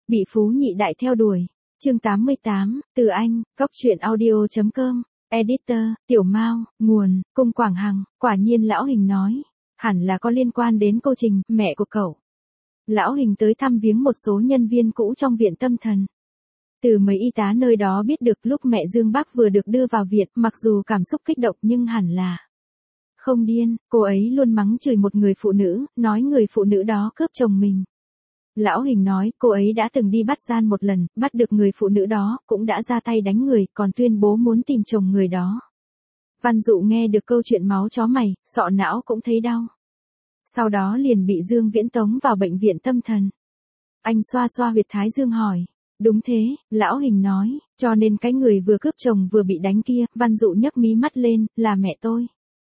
Bị phú nhị đại theo đuổi. Chương 88, từ Anh, Cóc truyện audio.com, Editor, Tiểu Mao, nguồn, Cung Quảng Hằng. Quả nhiên Lão Hình nói, hẳn là có liên quan đến cô Trình, mẹ của cậu. Lão Hình tới thăm viếng một số nhân viên cũ trong viện tâm thần. Từ mấy y tá nơi đó biết được lúc mẹ Dương Bắc vừa được đưa vào viện, mặc dù cảm xúc kích động nhưng hẳn là không điên, cô ấy luôn mắng chửi một người phụ nữ, nói người phụ nữ đó cướp chồng mình. Lão Hình nói cô ấy đã từng đi bắt gian một lần, bắt được người phụ nữ đó, cũng đã ra tay đánh người, còn tuyên bố muốn tìm chồng người đó. Văn Dụ nghe được câu chuyện máu chó mày, sọ não cũng thấy đau. Sau đó liền bị Dương Viễn tống vào bệnh viện tâm thần. Anh xoa xoa huyệt thái dương hỏi. Đúng thế, Lão Hình nói, cho nên cái người vừa cướp chồng vừa bị đánh kia, Văn Dụ nhấc mí mắt lên, là mẹ tôi.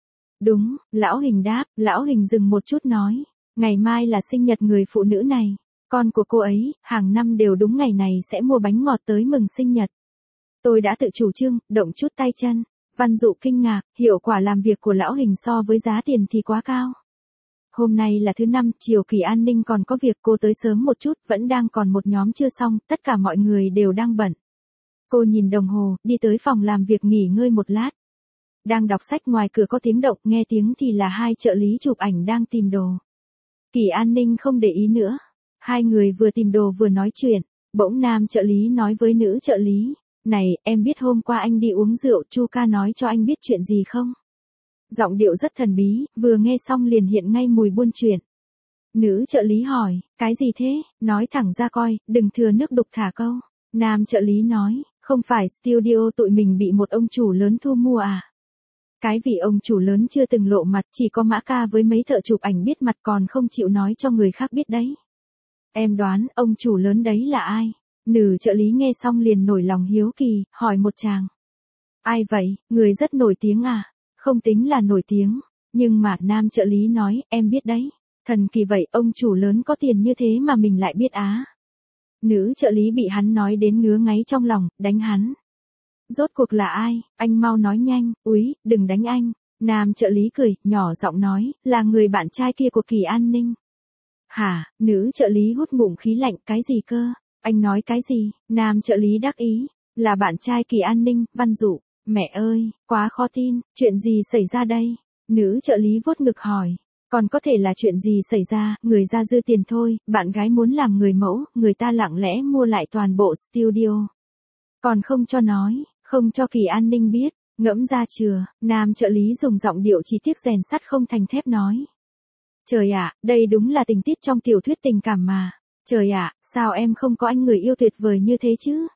Đúng, Lão Hình đáp, Lão Hình dừng một chút nói, ngày mai là sinh nhật người phụ nữ này. Con của cô ấy, hàng năm đều đúng ngày này sẽ mua bánh ngọt tới mừng sinh nhật. Tôi đã tự chủ trương, động chút tay chân. Văn Dụ kinh ngạc, hiệu quả làm việc của Lão Hình so với giá tiền thì quá cao. Hôm nay là thứ 5, chiều Kỳ An Ninh còn có việc, cô tới sớm một chút, vẫn đang còn một nhóm chưa xong, tất cả mọi người đều đang bận. Cô nhìn đồng hồ, đi tới phòng làm việc nghỉ ngơi một lát. Đang đọc sách ngoài cửa có tiếng động, nghe tiếng thì là hai trợ lý chụp ảnh đang tìm đồ. Kỳ An Ninh không để ý nữa. Hai người vừa tìm đồ vừa nói chuyện, bỗng nam trợ lý nói với nữ trợ lý, này, em biết hôm qua anh đi uống rượu, Chu ca nói cho anh biết chuyện gì không? Giọng điệu rất thần bí, vừa nghe xong liền hiện ngay mùi buôn chuyện. Nữ trợ lý hỏi, cái gì thế, nói thẳng ra coi, đừng thừa nước đục thả câu. Nam trợ lý nói, không phải studio tụi mình bị một ông chủ lớn thu mua à? Cái vị ông chủ lớn chưa từng lộ mặt, chỉ có Mã Ca với mấy thợ chụp ảnh biết mặt còn không chịu nói cho người khác biết đấy. Em đoán, ông chủ lớn đấy là ai? Nữ trợ lý nghe xong liền nổi lòng hiếu kỳ, hỏi một chàng. Ai vậy, người rất nổi tiếng à? Không tính là nổi tiếng, nhưng mà nam trợ lý nói, em biết đấy. Thần kỳ vậy, ông chủ lớn có tiền như thế mà mình lại biết á. Nữ trợ lý bị hắn nói đến ngứa ngáy trong lòng, đánh hắn. Rốt cuộc là ai, anh mau nói nhanh, úi, đừng đánh anh. Nam trợ lý cười, nhỏ giọng nói, là người bạn trai kia của Kỳ An Ninh. Hả, nữ trợ lý hút ngụm khí lạnh, cái gì cơ? Anh nói cái gì? Nam trợ lý đắc ý, là bạn trai Kỳ An Ninh, Văn Dụ. Mẹ ơi, quá khó tin, chuyện gì xảy ra đây? Nữ trợ lý vuốt ngực hỏi, còn có thể là chuyện gì xảy ra, người ra dư tiền thôi, bạn gái muốn làm người mẫu, người ta lặng lẽ mua lại toàn bộ studio. Còn không cho nói, không cho Kỳ An Ninh biết, ngẫm ra chưa? Nam trợ lý dùng giọng điệu chi tiết rèn sắt không thành thép nói. Trời ạ, đây đúng là tình tiết trong tiểu thuyết tình cảm mà. Trời ạ, sao em không có anh người yêu tuyệt vời như thế chứ?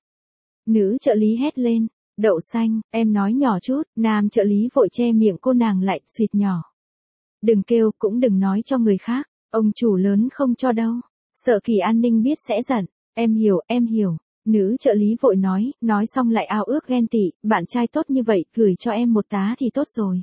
Nữ trợ lý hét lên. Đậu xanh, em nói nhỏ chút, nam trợ lý vội che miệng cô nàng lại, suýt nhỏ. Đừng kêu, cũng đừng nói cho người khác, ông chủ lớn không cho đâu. Sợ Kỳ An Ninh biết sẽ giận, em hiểu. Nữ trợ lý vội nói xong lại ao ước ghen tị, bạn trai tốt như vậy, gửi cho em một tá thì tốt rồi.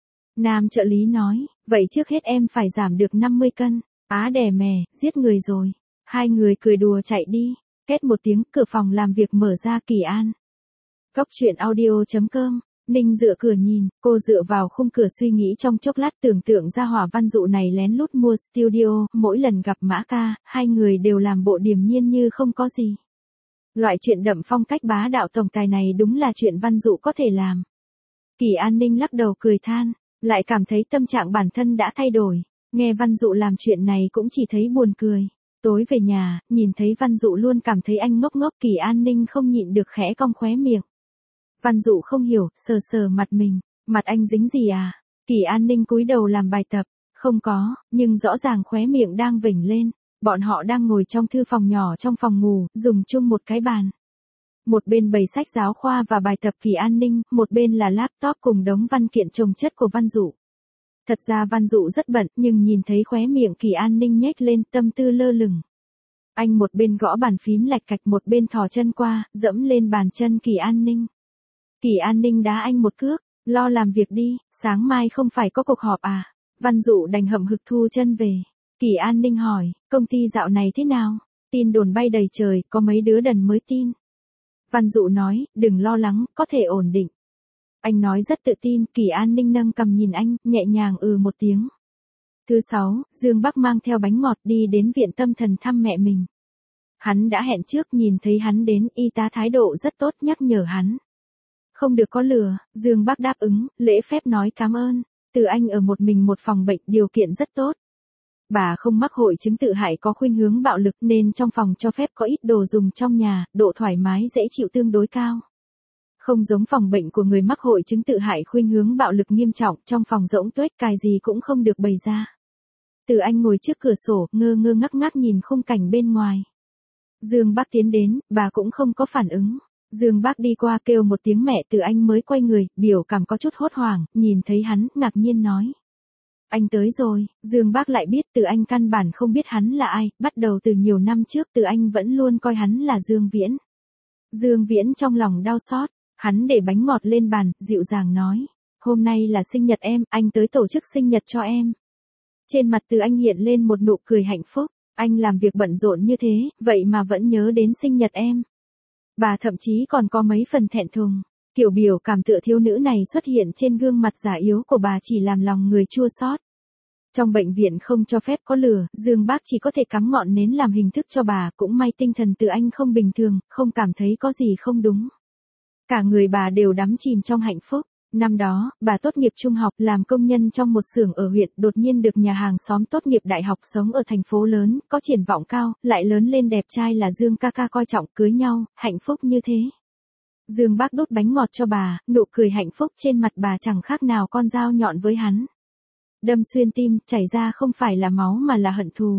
Nam trợ lý nói, vậy trước hết em phải giảm được 50 cân, á đẻ mè, giết người rồi. Hai người cười đùa chạy đi, két một tiếng, cửa phòng làm việc mở ra. Kỳ An. Cóc truyện audio.com, Ninh dựa cửa nhìn, cô dựa vào khung cửa suy nghĩ trong chốc lát, tưởng tượng ra Hỏa Văn Dụ này lén lút mua studio, mỗi lần gặp Mã Ca, hai người đều làm bộ điềm nhiên như không có gì. Loại chuyện đậm phong cách bá đạo tổng tài này đúng là chuyện Văn Dụ có thể làm. Kỳ An Ninh lắc đầu cười than, lại cảm thấy tâm trạng bản thân đã thay đổi, nghe Văn Dụ làm chuyện này cũng chỉ thấy buồn cười. Tối về nhà, nhìn thấy Văn Dụ luôn cảm thấy anh ngốc ngốc, Kỳ An Ninh không nhịn được khẽ cong khóe miệng. Văn Dụ không hiểu, sờ mặt mình, mặt anh dính gì à? Kỳ An Ninh cúi đầu làm bài tập, không có, nhưng rõ ràng khóe miệng đang vểnh lên. Bọn họ đang ngồi trong thư phòng nhỏ trong phòng ngủ, dùng chung một cái bàn. Một bên bày sách giáo khoa và bài tập Kỳ An Ninh, một bên là laptop cùng đống văn kiện chồng chất của Văn Dụ. Thật ra Văn Dụ rất bận, nhưng nhìn thấy khóe miệng Kỳ An Ninh nhếch lên, tâm tư lơ lửng. Anh một bên gõ bàn phím lạch cạch, một bên thò chân qua, dẫm lên bàn chân Kỳ An Ninh. Kỳ An Ninh đá anh một cước, lo làm việc đi, sáng mai không phải có cuộc họp à? Văn Dụ đành hậm hực thu chân về. Kỳ An Ninh hỏi, công ty dạo này thế nào? Tin đồn bay đầy trời, có mấy đứa đần mới tin. Văn Dụ nói, đừng lo lắng, có thể ổn định. Anh nói rất tự tin, Kỳ An Ninh nâng cằm nhìn anh, nhẹ nhàng một tiếng. Thứ 6, Dương Bắc mang theo bánh ngọt đi đến viện tâm thần thăm mẹ mình. Hắn đã hẹn trước, nhìn thấy hắn đến, y tá thái độ rất tốt nhắc nhở hắn. Không được có lừa, Dương Bác đáp ứng, lễ phép nói cảm ơn. Từ Anh ở một mình một phòng bệnh, điều kiện rất tốt. Bà không mắc hội chứng tự hại có khuynh hướng bạo lực nên trong phòng cho phép có ít đồ dùng trong nhà, độ thoải mái dễ chịu tương đối cao. Không giống phòng bệnh của người mắc hội chứng tự hại khuynh hướng bạo lực nghiêm trọng, trong phòng rỗng tuếch cài gì cũng không được bày ra. Từ Anh ngồi trước cửa sổ, ngơ ngơ ngác ngác nhìn khung cảnh bên ngoài. Dương Bác tiến đến, bà cũng không có phản ứng. Dương Bác đi qua kêu một tiếng mẹ, Từ Anh mới quay người, biểu cảm có chút hốt hoảng, nhìn thấy hắn, ngạc nhiên nói. Anh tới rồi. Dương Bác lại biết Từ Anh căn bản không biết hắn là ai, bắt đầu từ nhiều năm trước Từ Anh vẫn luôn coi hắn là Dương Viễn. Dương Viễn trong lòng đau xót, hắn để bánh ngọt lên bàn, dịu dàng nói. Hôm nay là sinh nhật em, anh tới tổ chức sinh nhật cho em. Trên mặt Từ Anh hiện lên một nụ cười hạnh phúc, anh làm việc bận rộn như thế, vậy mà vẫn nhớ đến sinh nhật em. Bà thậm chí còn có mấy phần thẹn thùng, kiểu biểu cảm tựa thiếu nữ này xuất hiện trên gương mặt già yếu của bà chỉ làm lòng người chua xót. Trong bệnh viện không cho phép có lửa, Dương Bác chỉ có thể cắm ngọn nến làm hình thức cho bà, cũng may tinh thần Từ Anh không bình thường, không cảm thấy có gì không đúng. Cả người bà đều đắm chìm trong hạnh phúc. Năm đó, bà tốt nghiệp trung học làm công nhân trong một xưởng ở huyện, đột nhiên được nhà hàng xóm tốt nghiệp đại học sống ở thành phố lớn, có triển vọng cao, lại lớn lên đẹp trai là Dương ca ca coi trọng, cưới nhau, hạnh phúc như thế. Dương Bác đút bánh ngọt cho bà, nụ cười hạnh phúc trên mặt bà chẳng khác nào con dao nhọn với hắn. Đâm xuyên tim, chảy ra không phải là máu mà là hận thù.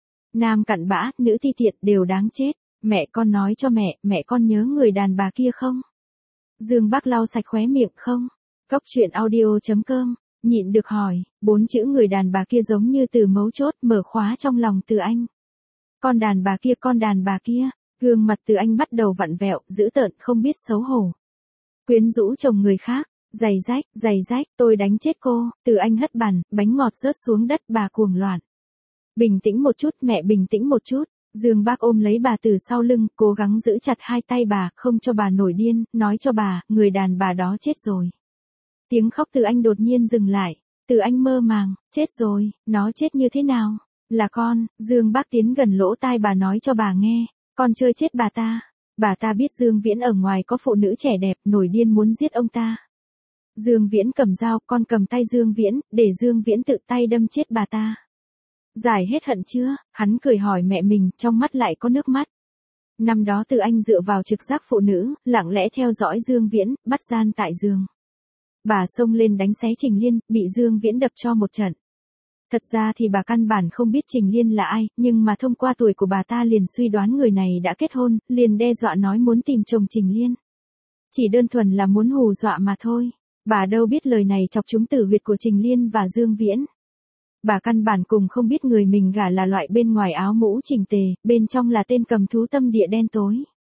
Nam cặn bã, nữ ti tiện đều đáng chết. Mẹ con nói cho mẹ con nhớ người đàn bà kia không? Dương Bác lau sạch khóe miệng không? Cóc truyện audio.com, nhịn được hỏi, 4 chữ người đàn bà kia giống như từ mấu chốt mở khóa trong lòng Từ Anh. Con đàn bà kia, gương mặt Từ Anh bắt đầu vặn vẹo, dữ tợn không biết xấu hổ. Quyến rũ chồng người khác, giày rách, tôi đánh chết cô. Từ Anh hất bàn, bánh ngọt rớt xuống đất, bà cuồng loạn. Bình tĩnh một chút, mẹ bình tĩnh một chút. Dương Bác ôm lấy bà từ sau lưng, cố gắng giữ chặt hai tay bà, không cho bà nổi điên, nói cho bà, người đàn bà đó chết rồi. Tiếng khóc Từ Anh đột nhiên dừng lại. Từ Anh mơ màng, chết rồi, nó chết như thế nào? Là con. Dương Bác tiến gần lỗ tai bà nói cho bà nghe, con chơi chết bà ta. Bà ta biết Dương Viễn ở ngoài có phụ nữ trẻ đẹp, nổi điên muốn giết ông ta. Dương Viễn cầm dao, con cầm tay Dương Viễn, để Dương Viễn tự tay đâm chết bà ta. Giải hết hận chưa? Hắn cười hỏi mẹ mình, trong mắt lại có nước mắt. Năm đó Từ Anh dựa vào trực giác phụ nữ, lặng lẽ theo dõi Dương Viễn, bắt gian tại giường. Bà xông lên đánh xé Trình Liên, bị Dương Viễn đập cho một trận. Thật ra thì bà căn bản không biết Trình Liên là ai, nhưng mà thông qua tuổi của bà ta liền suy đoán người này đã kết hôn, liền đe dọa nói muốn tìm chồng Trình Liên. Chỉ đơn thuần là muốn hù dọa mà thôi. Bà đâu biết lời này chọc trúng tử huyệt của Trình Liên và Dương Viễn. Bà căn bản cùng không biết người mình gả là loại bên ngoài áo mũ chỉnh tề, bên trong là tên cầm thú tâm địa đen tối.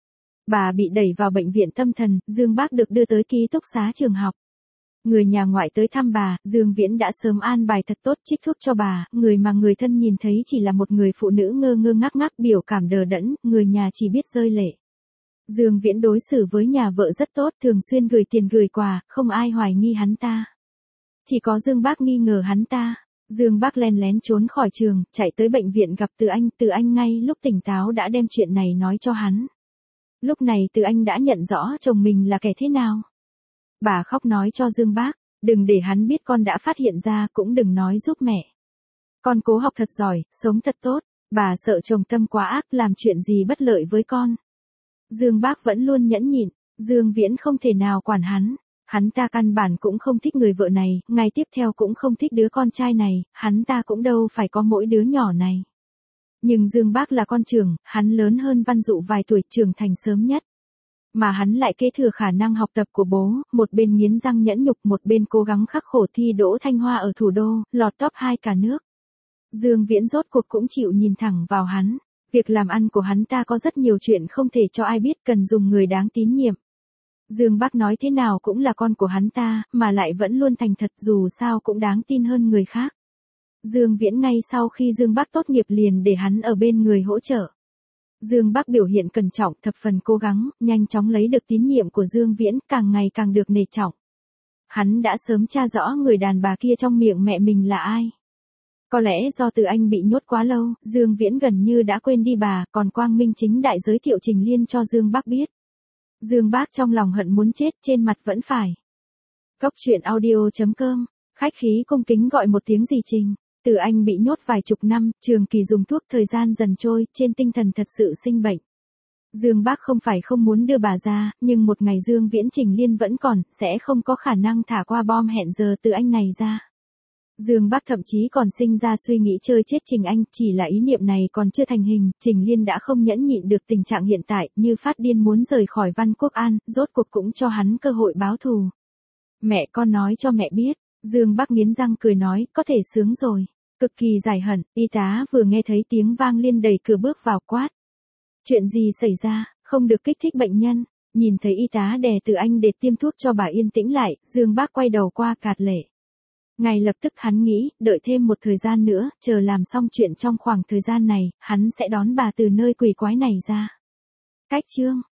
Bà bị đẩy vào bệnh viện tâm thần, Dương Bác được đưa tới ký túc xá trường học. Người nhà ngoại tới thăm bà, Dương Viễn đã sớm an bài thật tốt trích thuốc cho bà, người mà người thân nhìn thấy chỉ là một người phụ nữ ngơ ngơ ngác ngác biểu cảm đờ đẫn, người nhà chỉ biết rơi lệ. Dương Viễn đối xử với nhà vợ rất tốt, thường xuyên gửi tiền gửi quà, không ai hoài nghi hắn ta. Chỉ có Dương Bác nghi ngờ hắn ta. Dương Bác len lén trốn khỏi trường, chạy tới bệnh viện gặp Từ Anh ngay lúc tỉnh táo đã đem chuyện này nói cho hắn. Lúc này Từ Anh đã nhận rõ chồng mình là kẻ thế nào. Bà khóc nói cho Dương Bác, đừng để hắn biết con đã phát hiện ra, cũng đừng nói giúp mẹ. Con cố học thật giỏi, sống thật tốt, bà sợ chồng tâm quá ác làm chuyện gì bất lợi với con. Dương Bác vẫn luôn nhẫn nhịn, Dương Viễn không thể nào quản hắn. Hắn ta căn bản cũng không thích người vợ này, ngày tiếp theo cũng không thích đứa con trai này, hắn ta cũng đâu phải có mỗi đứa nhỏ này. Nhưng Dương Bác là con trưởng, hắn lớn hơn Văn Dụ vài tuổi, trưởng thành sớm nhất. Mà hắn lại kế thừa khả năng học tập của bố, một bên nghiến răng nhẫn nhục, một bên cố gắng khắc khổ thi đỗ Thanh Hoa ở thủ đô, lọt top 2 cả nước. Dương Viễn rốt cuộc cũng chịu nhìn thẳng vào hắn. Việc làm ăn của hắn ta có rất nhiều chuyện không thể cho ai biết, cần dùng người đáng tín nhiệm. Dương Bác nói thế nào cũng là con của hắn ta, mà lại vẫn luôn thành thật, dù sao cũng đáng tin hơn người khác. Dương Viễn ngay sau khi Dương Bác tốt nghiệp liền để hắn ở bên người hỗ trợ. Dương Bác biểu hiện cẩn trọng, thập phần cố gắng, nhanh chóng lấy được tín nhiệm của Dương Viễn, càng ngày càng được nể trọng. Hắn đã sớm tra rõ người đàn bà kia trong miệng mẹ mình là ai. Có lẽ do Từ Anh bị nhốt quá lâu, Dương Viễn gần như đã quên đi bà, còn quang minh chính đại giới thiệu Trình Liên cho Dương Bác biết. Dương Bác trong lòng hận muốn chết, trên mặt vẫn phải. Cốc truyện audio.com, khách khí cung kính gọi một tiếng gì Trình. Từ Anh bị nhốt vài chục năm, trường kỳ dùng thuốc, thời gian dần trôi, trên tinh thần thật sự sinh bệnh. Dương Bác không phải không muốn đưa bà ra, nhưng một ngày Dương Viễn Trình Liên vẫn còn, sẽ không có khả năng thả qua bom hẹn giờ Từ Anh này ra. Dương Bác thậm chí còn sinh ra suy nghĩ chơi chết Trình Anh, chỉ là ý niệm này còn chưa thành hình, Trình Liên đã không nhẫn nhịn được tình trạng hiện tại, như phát điên muốn rời khỏi Văn Quốc An, rốt cuộc cũng cho hắn cơ hội báo thù. Mẹ con nói cho mẹ biết, Dương Bác nghiến răng cười nói, có thể sướng rồi. Cực kỳ giải hận, y tá vừa nghe thấy tiếng vang liên đẩy cửa bước vào quát. Chuyện gì xảy ra, không được kích thích bệnh nhân. Nhìn thấy y tá đè Từ Anh để tiêm thuốc cho bà yên tĩnh lại, Dương Bác quay đầu qua Cạt Lệ. Ngay lập tức hắn nghĩ, đợi thêm một thời gian nữa, chờ làm xong chuyện trong khoảng thời gian này, hắn sẽ đón bà từ nơi quỷ quái này ra. Cách chương